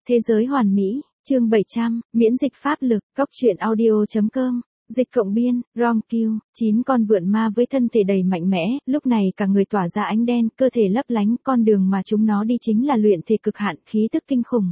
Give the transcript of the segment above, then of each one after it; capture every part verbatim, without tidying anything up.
Thế giới hoàn mỹ, chương bảy trăm, miễn dịch pháp lực, góc truyện audio.com, dịch cộng biên, Ron Q, chín con vượn ma với thân thể đầy mạnh mẽ, lúc này cả người tỏa ra ánh đen, cơ thể lấp lánh, con đường mà chúng nó đi chính là luyện thể cực hạn, khí tức kinh khủng.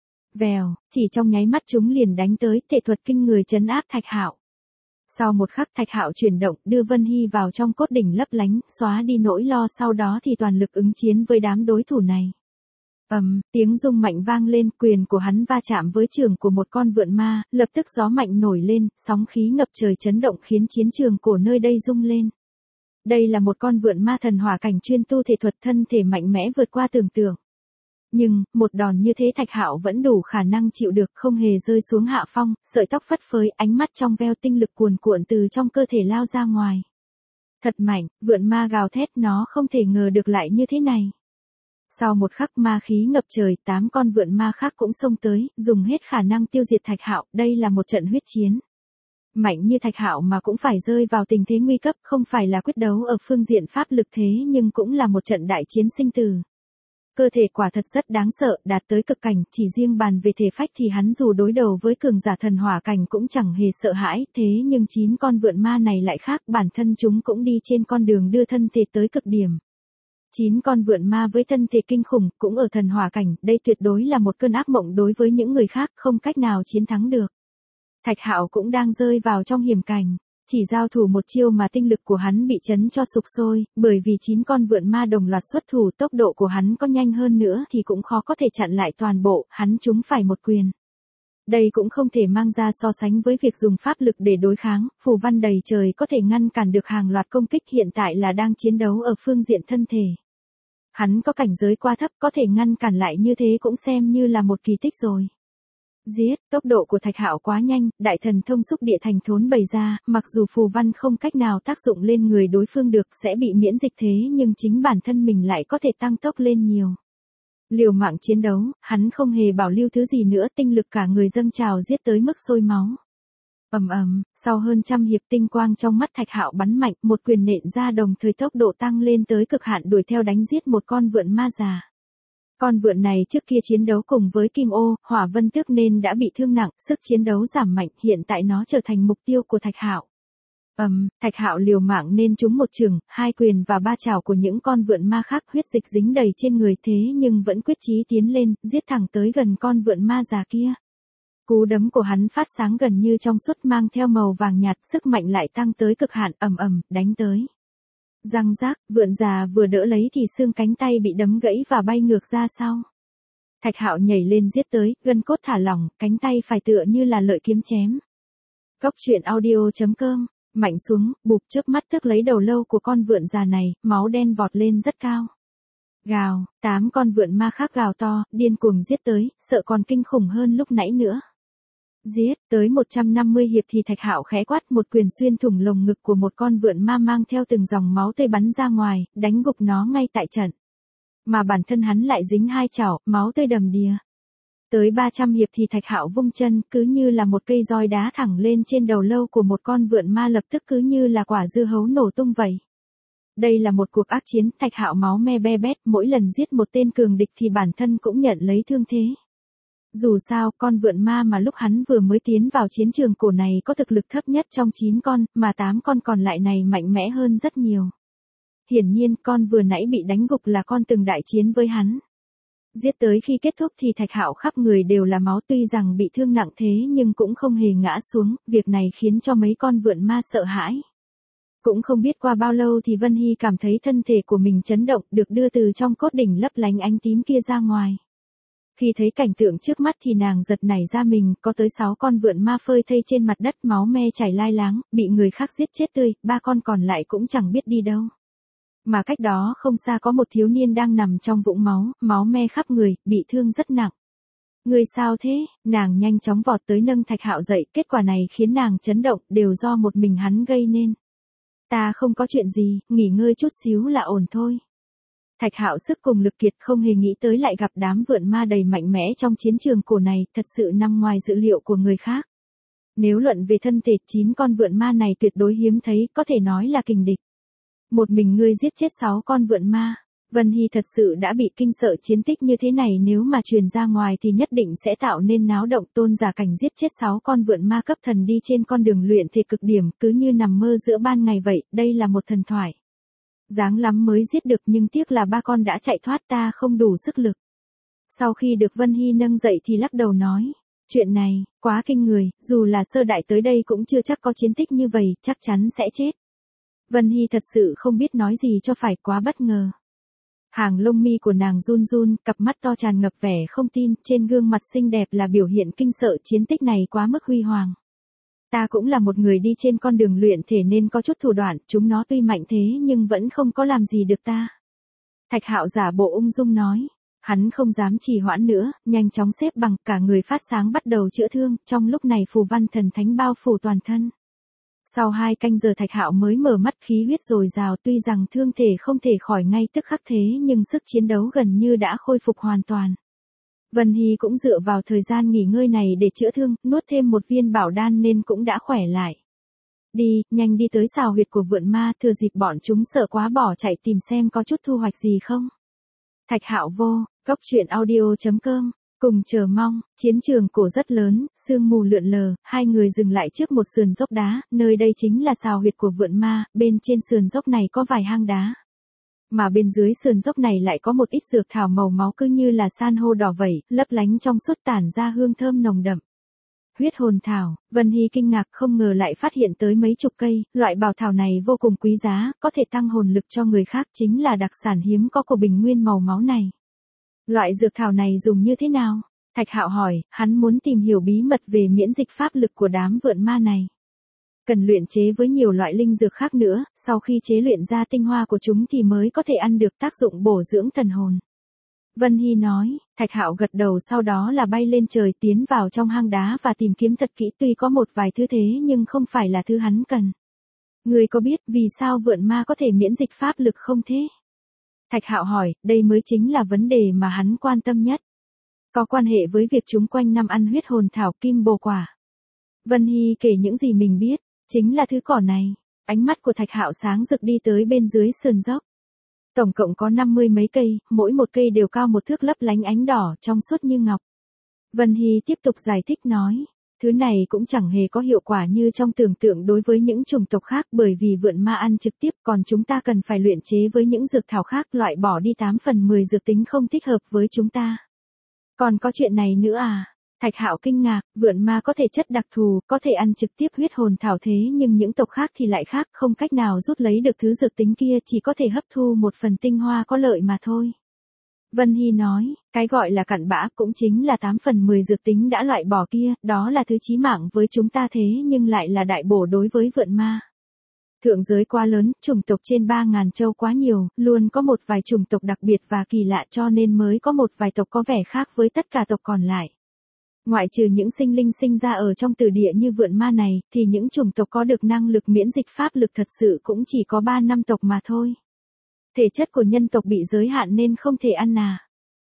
Vèo, chỉ trong nháy mắt chúng liền đánh tới, thể thuật kinh người trấn áp Thạch Hạo. Sau một khắc Thạch Hạo chuyển động, đưa Vân Hy vào trong cốt đỉnh lấp lánh, xóa đi nỗi lo, sau đó thì toàn lực ứng chiến với đám đối thủ này. Ầm, um, tiếng rung mạnh vang lên, quyền của hắn va chạm với trường của một con vượn ma, lập tức gió mạnh nổi lên, sóng khí ngập trời chấn động khiến chiến trường cổ nơi đây rung lên. Đây là một con vượn ma thần hỏa cảnh chuyên tu thể thuật, thân thể mạnh mẽ vượt qua tưởng tượng. Nhưng, một đòn như thế Thạch Hạo vẫn đủ khả năng chịu được, không hề rơi xuống hạ phong, sợi tóc phất phới, ánh mắt trong veo, tinh lực cuồn cuộn từ trong cơ thể lao ra ngoài. Thật mạnh, vượn ma gào thét, nó không thể ngờ được lại như thế này. Sau một khắc ma khí ngập trời, tám con vượn ma khác cũng xông tới, dùng hết khả năng tiêu diệt Thạch Hạo, đây là một trận huyết chiến. Mạnh như Thạch Hạo mà cũng phải rơi vào tình thế nguy cấp, không phải là quyết đấu ở phương diện pháp lực thế nhưng cũng là một trận đại chiến sinh tử. Cơ thể quả thật rất đáng sợ, đạt tới cực cảnh, chỉ riêng bàn về thể phách thì hắn dù đối đầu với cường giả thần hỏa cảnh cũng chẳng hề sợ hãi, thế nhưng chín con vượn ma này lại khác, bản thân chúng cũng đi trên con đường đưa thân thể tới cực điểm. Chín con vượn ma với thân thể kinh khủng, cũng ở thần hỏa cảnh, đây tuyệt đối là một cơn ác mộng đối với những người khác, không cách nào chiến thắng được. Thạch Hạo cũng đang rơi vào trong hiểm cảnh, chỉ giao thủ một chiêu mà tinh lực của hắn bị chấn cho sục sôi, bởi vì chín con vượn ma đồng loạt xuất thủ, tốc độ của hắn có nhanh hơn nữa thì cũng khó có thể chặn lại toàn bộ, hắn trúng phải một quyền. Đây cũng không thể mang ra so sánh với việc dùng pháp lực để đối kháng, phù văn đầy trời có thể ngăn cản được hàng loạt công kích, hiện tại là đang chiến đấu ở phương diện thân thể. Hắn có cảnh giới quá thấp, có thể ngăn cản lại như thế cũng xem như là một kỳ tích rồi. Giết, tốc độ của Thạch Hạo quá nhanh, đại thần thông xúc địa thành thốn bày ra, mặc dù phù văn không cách nào tác dụng lên người đối phương được, sẽ bị miễn dịch thế nhưng chính bản thân mình lại có thể tăng tốc lên nhiều. Liều mạng chiến đấu, hắn không hề bảo lưu thứ gì nữa, tinh lực cả người dâng trào giết tới mức sôi máu. Ầm ầm, sau hơn trăm hiệp tinh quang trong mắt Thạch Hạo bắn mạnh, một quyền nện ra đồng thời tốc độ tăng lên tới cực hạn đuổi theo đánh giết một con vượn ma già. Con vượn này trước kia chiến đấu cùng với Kim Ô, Hỏa Vân Tước nên đã bị thương nặng, sức chiến đấu giảm mạnh, hiện tại nó trở thành mục tiêu của Thạch Hạo. Ầm, um, Thạch Hạo liều mạng nên trúng một chưởng, hai quyền và ba chảo của những con vượn ma khác, huyết dịch dính đầy trên người thế nhưng vẫn quyết chí tiến lên, giết thẳng tới gần con vượn ma già kia. Cú đấm của hắn phát sáng gần như trong suốt, mang theo màu vàng nhạt, sức mạnh lại tăng tới cực hạn, ầm ầm, đánh tới. Răng rác, vượn già vừa đỡ lấy thì xương cánh tay bị đấm gãy và bay ngược ra sau. Thạch Hạo nhảy lên giết tới, gân cốt thả lỏng, cánh tay phải tựa như là lợi kiếm chém. Góc truyện audio.com, mạnh xuống, bụp, chớp mắt tức lấy đầu lâu của con vượn già này, máu đen vọt lên rất cao. Gào, tám con vượn ma khác gào to, điên cuồng giết tới, sợ còn kinh khủng hơn lúc nãy nữa. Giết, tới một trăm năm mươi hiệp thì Thạch Hạo khẽ quát, một quyền xuyên thủng lồng ngực của một con vượn ma mang theo từng dòng máu tươi bắn ra ngoài, đánh gục nó ngay tại trận. Mà bản thân hắn lại dính hai chảo, máu tươi đầm đìa. Tới ba trăm hiệp thì Thạch Hạo vung chân, cứ như là một cây roi đá thẳng lên trên đầu lâu của một con vượn ma, lập tức cứ như là quả dưa hấu nổ tung vậy. Đây là một cuộc ác chiến, Thạch Hạo máu me be bét, mỗi lần giết một tên cường địch thì bản thân cũng nhận lấy thương thế. Dù sao, con vượn ma mà lúc hắn vừa mới tiến vào chiến trường cổ này có thực lực thấp nhất trong chín con, mà tám con còn lại này mạnh mẽ hơn rất nhiều. Hiển nhiên, con vừa nãy bị đánh gục là con từng đại chiến với hắn. Giết tới khi kết thúc thì Thạch Hạo khắp người đều là máu, tuy rằng bị thương nặng thế nhưng cũng không hề ngã xuống, việc này khiến cho mấy con vượn ma sợ hãi. Cũng không biết qua bao lâu thì Vân Hy cảm thấy thân thể của mình chấn động, được đưa từ trong cốt đỉnh lấp lánh ánh tím kia ra ngoài. Khi thấy cảnh tượng trước mắt thì nàng giật nảy ra mình, có tới sáu con vượn ma phơi thây trên mặt đất, máu me chảy lai láng, bị người khác giết chết tươi, ba con còn lại cũng chẳng biết đi đâu. Mà cách đó không xa có một thiếu niên đang nằm trong vũng máu, máu me khắp người, bị thương rất nặng. Người sao thế? Nàng nhanh chóng vọt tới nâng Thạch Hạo dậy, kết quả này khiến nàng chấn động, đều do một mình hắn gây nên. Ta không có chuyện gì, nghỉ ngơi chút xíu là ổn thôi. Thạch Hạo sức cùng lực kiệt, không hề nghĩ tới lại gặp đám vượn ma đầy mạnh mẽ trong chiến trường cổ này, thật sự nằm ngoài dự liệu của người khác. Nếu luận về thân thể, chín con vượn ma này tuyệt đối hiếm thấy, có thể nói là kình địch. Một mình ngươi giết chết sáu con vượn ma. Vân Hy thật sự đã bị kinh sợ, chiến tích như thế này nếu mà truyền ra ngoài thì nhất định sẽ tạo nên náo động. Tôn Giả Cảnh giết chết sáu con vượn ma cấp thần đi trên con đường luyện thể cực điểm, cứ như nằm mơ giữa ban ngày vậy, đây là một thần thoại. Dáng lắm mới giết được, nhưng tiếc là ba con đã chạy thoát, ta không đủ sức lực. Sau khi được Vân Hy nâng dậy thì lắc đầu nói, chuyện này, quá kinh người, dù là sơ đại tới đây cũng chưa chắc có chiến tích như vậy, chắc chắn sẽ chết. Vân Hy thật sự không biết nói gì cho phải, quá bất ngờ. Hàng lông mi của nàng run run, cặp mắt to tràn ngập vẻ không tin, trên gương mặt xinh đẹp là biểu hiện kinh sợ, chiến tích này quá mức huy hoàng. Ta cũng là một người đi trên con đường luyện thể nên có chút thủ đoạn, chúng nó tuy mạnh thế nhưng vẫn không có làm gì được ta. Thạch Hạo giả bộ ung dung nói, hắn không dám trì hoãn nữa, nhanh chóng xếp bằng, cả người phát sáng bắt đầu chữa thương, trong lúc này phù văn thần thánh bao phủ toàn thân. Sau hai canh giờ Thạch Hạo mới mở mắt, khí huyết dồi dào, tuy rằng thương thể không thể khỏi ngay tức khắc thế nhưng sức chiến đấu gần như đã khôi phục hoàn toàn. Vân Hy cũng dựa vào thời gian nghỉ ngơi này để chữa thương, nuốt thêm một viên bảo đan nên cũng đã khỏe lại. Đi, nhanh đi tới sào huyệt của vượn ma, thừa dịp bọn chúng sợ quá bỏ chạy tìm xem có chút thu hoạch gì không. Thạch Hạo vô, cốc truyện audio chấm com. Cùng chờ mong, chiến trường cổ rất lớn, sương mù lượn lờ, hai người dừng lại trước một sườn dốc đá, nơi đây chính là sào huyệt của vượn ma, bên trên sườn dốc này có vài hang đá. Mà bên dưới sườn dốc này lại có một ít dược thảo màu máu cứ như là san hô đỏ vẩy, lấp lánh trong suốt tản ra hương thơm nồng đậm. Huyết hồn thảo, Vân Hy kinh ngạc không ngờ lại phát hiện tới mấy chục cây, loại bảo thảo này vô cùng quý giá, có thể tăng hồn lực cho người khác, chính là đặc sản hiếm có của bình nguyên màu máu này. Loại dược thảo này dùng như thế nào? Thạch Hạo hỏi, hắn muốn tìm hiểu bí mật về miễn dịch pháp lực của đám vượn ma này. Cần luyện chế với nhiều loại linh dược khác nữa, sau khi chế luyện ra tinh hoa của chúng thì mới có thể ăn được, tác dụng bổ dưỡng thần hồn. Vân Hy nói, Thạch Hạo gật đầu, sau đó là bay lên trời tiến vào trong hang đá và tìm kiếm thật kỹ, tuy có một vài thứ thế nhưng không phải là thứ hắn cần. Người có biết vì sao vượn ma có thể miễn dịch pháp lực không thế? Thạch Hạo hỏi, đây mới chính là vấn đề mà hắn quan tâm nhất. Có quan hệ với việc chúng quanh năm ăn huyết hồn thảo kim bồ quả. Vân Hy kể những gì mình biết, chính là thứ cỏ này. Ánh mắt của Thạch Hạo sáng rực đi tới bên dưới sườn dốc. Tổng cộng có năm mươi mấy cây, mỗi một cây đều cao một thước, lấp lánh ánh đỏ, trong suốt như ngọc. Vân Hy tiếp tục giải thích nói, thứ này cũng chẳng hề có hiệu quả như trong tưởng tượng đối với những chủng tộc khác, bởi vì vượn ma ăn trực tiếp, còn chúng ta cần phải luyện chế với những dược thảo khác, loại bỏ đi tám phần mười dược tính không thích hợp với chúng ta. Còn có chuyện này nữa à? Thạch Hạo kinh ngạc, vượn ma có thể chất đặc thù, có thể ăn trực tiếp huyết hồn thảo thế nhưng những tộc khác thì lại khác, không cách nào rút lấy được thứ dược tính kia, chỉ có thể hấp thu một phần tinh hoa có lợi mà thôi. Vân Hy nói, cái gọi là cặn bã cũng chính là tám phần mười dược tính đã loại bỏ kia, đó là thứ chí mạng với chúng ta thế nhưng lại là đại bổ đối với vượn ma. Thượng giới quá lớn, chủng tộc trên ba ngàn châu quá nhiều, luôn có một vài chủng tộc đặc biệt và kỳ lạ cho nên mới có một vài tộc có vẻ khác với tất cả tộc còn lại. Ngoại trừ những sinh linh sinh ra ở trong tử địa như vượn ma này, thì những chủng tộc có được năng lực miễn dịch pháp lực thật sự cũng chỉ có ba năm tộc mà thôi. Thể chất của nhân tộc bị giới hạn nên không thể ăn à.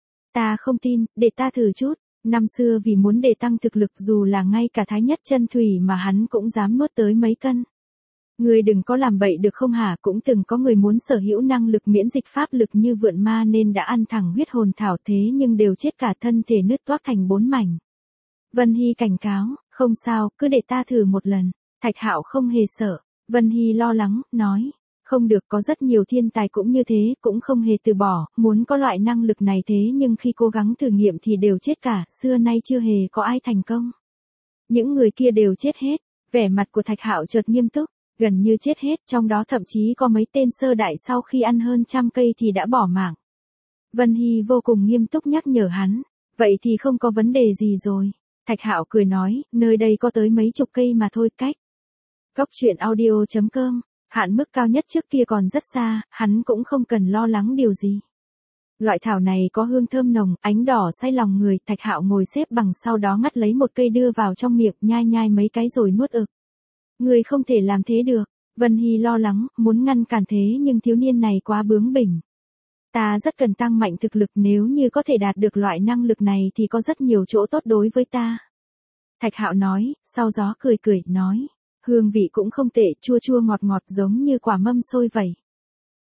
Ta không tin, để ta thử chút. Năm xưa vì muốn để tăng thực lực dù là ngay cả thái nhất chân thủy mà hắn cũng dám nuốt tới mấy cân. Người đừng có làm bậy được không hả, cũng từng có người muốn sở hữu năng lực miễn dịch pháp lực như vượn ma nên đã ăn thẳng huyết hồn thảo thế nhưng đều chết cả, thân thể nứt toác thành bốn mảnh. Vân Hy cảnh cáo, không sao, cứ để ta thử một lần. Thạch Hạo không hề sợ. Vân Hy lo lắng, nói, không được, có rất nhiều thiên tài cũng như thế, cũng không hề từ bỏ, muốn có loại năng lực này thế nhưng khi cố gắng thử nghiệm thì đều chết cả, xưa nay chưa hề có ai thành công. Những người kia đều chết hết. Vẻ mặt của Thạch Hạo chợt nghiêm túc, gần như chết hết, trong đó thậm chí có mấy tên sơ đại sau khi ăn hơn trăm cây thì đã bỏ mạng. Vân Hy vô cùng nghiêm túc nhắc nhở hắn, vậy thì không có vấn đề gì rồi. Thạch Hạo cười nói, nơi đây có tới mấy chục cây mà thôi, cách cốc truyện audio chấm com, hạn mức cao nhất trước kia còn rất xa, hắn cũng không cần lo lắng điều gì. Loại thảo này có hương thơm nồng, ánh đỏ say lòng người, Thạch Hạo ngồi xếp bằng sau đó ngắt lấy một cây đưa vào trong miệng, nhai nhai mấy cái rồi nuốt ực. Người không thể làm thế được. Vân Hy lo lắng, muốn ngăn cản thế nhưng thiếu niên này quá bướng bỉnh. Ta rất cần tăng mạnh thực lực, nếu như có thể đạt được loại năng lực này thì có rất nhiều chỗ tốt đối với ta. Thạch Hạo nói, sau gió cười cười, nói, hương vị cũng không tệ, chua chua ngọt ngọt giống như quả mâm xôi vậy.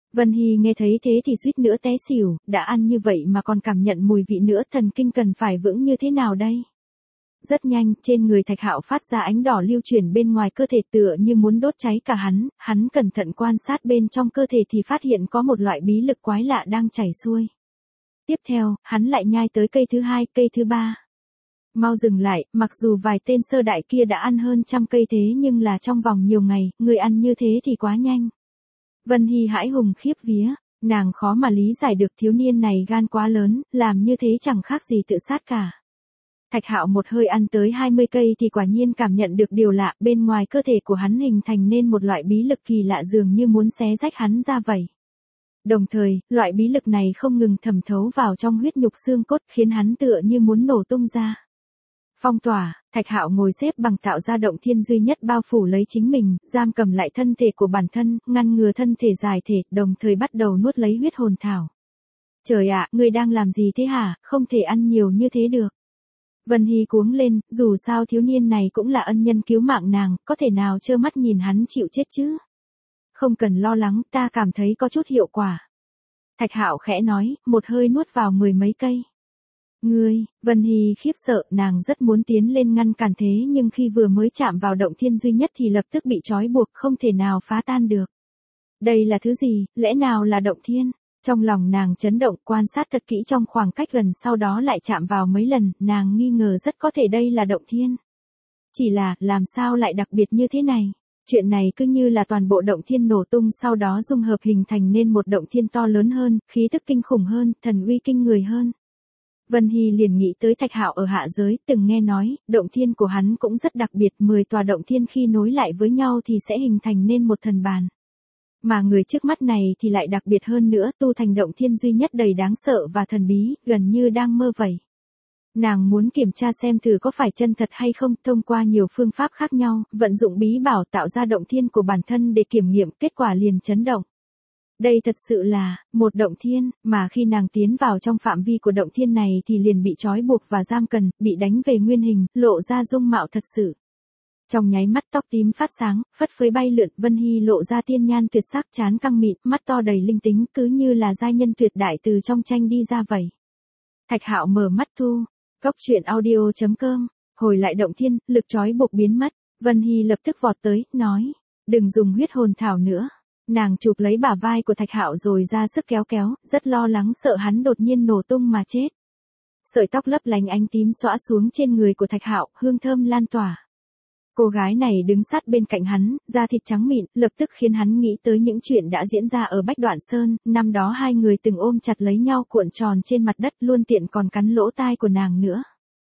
Vân Hy nghe thấy thế thì suýt nữa té xỉu, đã ăn như vậy mà còn cảm nhận mùi vị nữa, thần kinh cần phải vững như thế nào đây? Rất nhanh, trên người Thạch Hạo phát ra ánh đỏ lưu chuyển bên ngoài cơ thể tựa như muốn đốt cháy cả hắn, hắn cẩn thận quan sát bên trong cơ thể thì phát hiện có một loại bí lực quái lạ đang chảy xuôi. Tiếp theo, hắn lại nhai tới cây thứ hai, cây thứ ba. Mau dừng lại, mặc dù vài tên sơ đại kia đã ăn hơn trăm cây thế nhưng là trong vòng nhiều ngày, người ăn như thế thì quá nhanh. Vân Hy hãi hùng khiếp vía, nàng khó mà lý giải được thiếu niên này gan quá lớn, làm như thế chẳng khác gì tự sát cả. Thạch Hạo một hơi ăn tới hai mươi cây thì quả nhiên cảm nhận được điều lạ, bên ngoài cơ thể của hắn hình thành nên một loại bí lực kỳ lạ dường như muốn xé rách hắn ra vậy. Đồng thời, loại bí lực này không ngừng thẩm thấu vào trong huyết nhục xương cốt khiến hắn tựa như muốn nổ tung ra. Phong tỏa, Thạch Hạo ngồi xếp bằng tạo ra động thiên duy nhất bao phủ lấy chính mình, giam cầm lại thân thể của bản thân, ngăn ngừa thân thể giải thể, đồng thời bắt đầu nuốt lấy huyết hồn thảo. Trời ạ, ngươi đang làm gì thế hả, không thể ăn nhiều như thế được. Vân Hy cuống lên, dù sao thiếu niên này cũng là ân nhân cứu mạng nàng, có thể nào trơ mắt nhìn hắn chịu chết chứ? Không cần lo lắng, ta cảm thấy có chút hiệu quả. Thạch Hạo khẽ nói, một hơi nuốt vào mười mấy cây. Ngươi, Vân Hy khiếp sợ, nàng rất muốn tiến lên ngăn cản thế nhưng khi vừa mới chạm vào động thiên duy nhất thì lập tức bị trói buộc không thể nào phá tan được. Đây là thứ gì, lẽ nào là động thiên? Trong lòng nàng chấn động, quan sát thật kỹ trong khoảng cách gần sau đó lại chạm vào mấy lần, nàng nghi ngờ rất có thể đây là động thiên. Chỉ là, làm sao lại đặc biệt như thế này? Chuyện này cứ như là toàn bộ động thiên nổ tung sau đó dung hợp hình thành nên một động thiên to lớn hơn, khí tức kinh khủng hơn, thần uy kinh người hơn. Vân Hy liền nghĩ tới Thạch Hạo ở hạ giới, từng nghe nói, động thiên của hắn cũng rất đặc biệt, mười tòa động thiên khi nối lại với nhau thì sẽ hình thành nên một thần bàn. Mà người trước mắt này thì lại đặc biệt hơn nữa, tu thành động thiên duy nhất đầy đáng sợ và thần bí, gần như đang mơ vậy. Nàng muốn kiểm tra xem thử có phải chân thật hay không, thông qua nhiều phương pháp khác nhau, vận dụng bí bảo tạo ra động thiên của bản thân để kiểm nghiệm, kết quả liền chấn động. Đây thật sự là một động thiên, mà khi nàng tiến vào trong phạm vi của động thiên này thì liền bị trói buộc và giam cầm, bị đánh về nguyên hình, lộ ra dung mạo thật sự. Trong nháy mắt tóc tím phát sáng, phất phới bay lượn, Vân Hy lộ ra tiên nhan tuyệt sắc, trán căng mịn, mắt to đầy linh tính, cứ như là giai nhân tuyệt đại từ trong tranh đi ra vậy. Thạch Hạo mở mắt thu, Cốc truyện audio chấm com, hồi lại động thiên, lực trói buộc biến mất, Vân Hy lập tức vọt tới, nói, đừng dùng huyết hồn thảo nữa. Nàng chụp lấy bả vai của Thạch Hạo rồi ra sức kéo kéo, rất lo lắng sợ hắn đột nhiên nổ tung mà chết. Sợi tóc lấp lánh ánh tím xõa xuống trên người của Thạch Hạo, hương thơm lan tỏa. Cô gái này đứng sát bên cạnh hắn, da thịt trắng mịn, lập tức khiến hắn nghĩ tới những chuyện đã diễn ra ở Bách Đoạn Sơn, năm đó hai người từng ôm chặt lấy nhau cuộn tròn trên mặt đất, luôn tiện còn cắn lỗ tai của nàng nữa.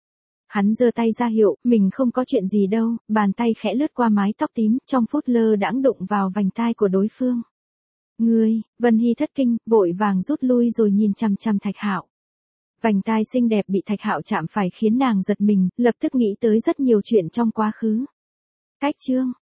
Hắn giơ tay ra hiệu, mình không có chuyện gì đâu, bàn tay khẽ lướt qua mái tóc tím, trong phút lơ đãng đụng vào vành tai của đối phương. Ngươi, Vân Hy thất kinh, vội vàng rút lui rồi nhìn chằm chằm Thạch Hạo. Vành tai xinh đẹp bị Thạch Hạo chạm phải khiến nàng giật mình, lập tức nghĩ tới rất nhiều chuyện trong quá khứ. Cách chương